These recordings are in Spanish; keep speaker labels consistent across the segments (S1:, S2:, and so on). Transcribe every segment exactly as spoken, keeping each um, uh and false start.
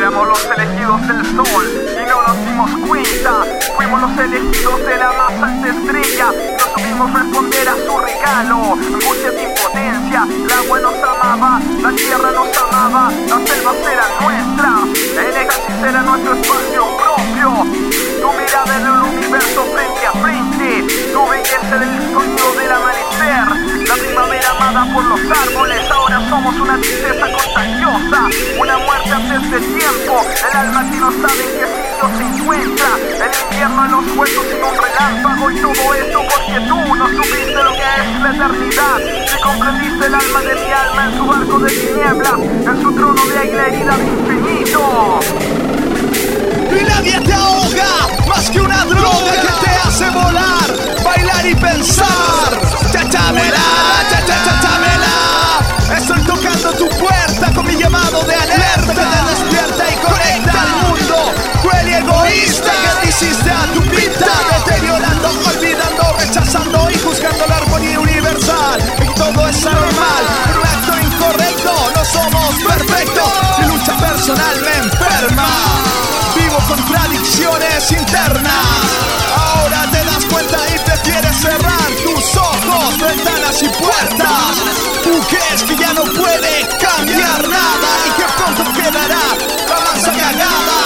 S1: Éramos los elegidos del sol y no nos dimos cuenta. Fuimos los elegidos de la más alta estrella. No supimos responder a su regalo. Angustia de impotencia. El agua nos amaba, la tierra nos amaba, las selvas eran nuestras, el éxtasis era nuestro espacio propio. Tu mirada en el universo frente a frente, tu belleza era el sonido del amanecer, la primavera amada por los árboles. Ahora somos una tristeza contagiosa, una muerte antes del tiempo. El alma que no sabe en qué sitio se encuentra, el invierno en los huesos sin un relámpago. Y todo esto porque tú no supiste lo que es la eternidad. Si comprendiste el alma de mi alma en su barco de tinieblas, en su trono de águila herida de infinito.
S2: Y nadie te ahoga, más que una droga que te hace volar, bailar y pensar. Chachamela, chachachachamela. Estoy tocando tu puerta con mi llamado de alerta. Te despierta y conecta al mundo. Cruel y egoísta que te hiciste a tu pinta, deteriorando, olvidando, rechazando y juzgando la armonía universal. Y todo es normal, pero un acto incorrecto. No somos perfectos, mi lucha personal me enferma. Vivo contradicciones internas. Ahora te das cuenta y prefieres cerrar tus ojos, ventanas y puertas. Tú crees que ya no puede cambiar nada y que pronto quedará la mansa cagada.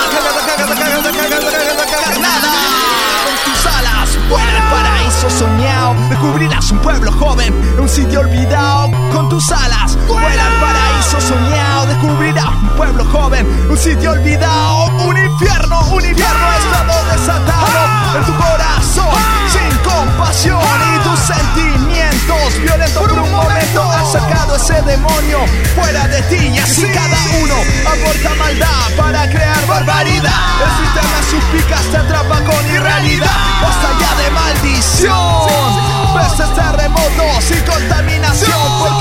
S2: Nada. Con tus alas vuela al paraíso soñado. Descubrirás un pueblo joven, un sitio olvidado. Con tus alas vuela al paraíso soñado. Descubrirás un pueblo joven, un sitio olvidado. Un infierno, un infierno estado desatado en tu corazón, sin compasión y tus sentimientos violentos. Por un momento has sacado ese demonio fuera de ti y así cada uno aporta maldad para crear barbaridad. El sistema suplicas te atrapa con irrealidad. Basta ya de maldición, peces, terremotos y contaminación.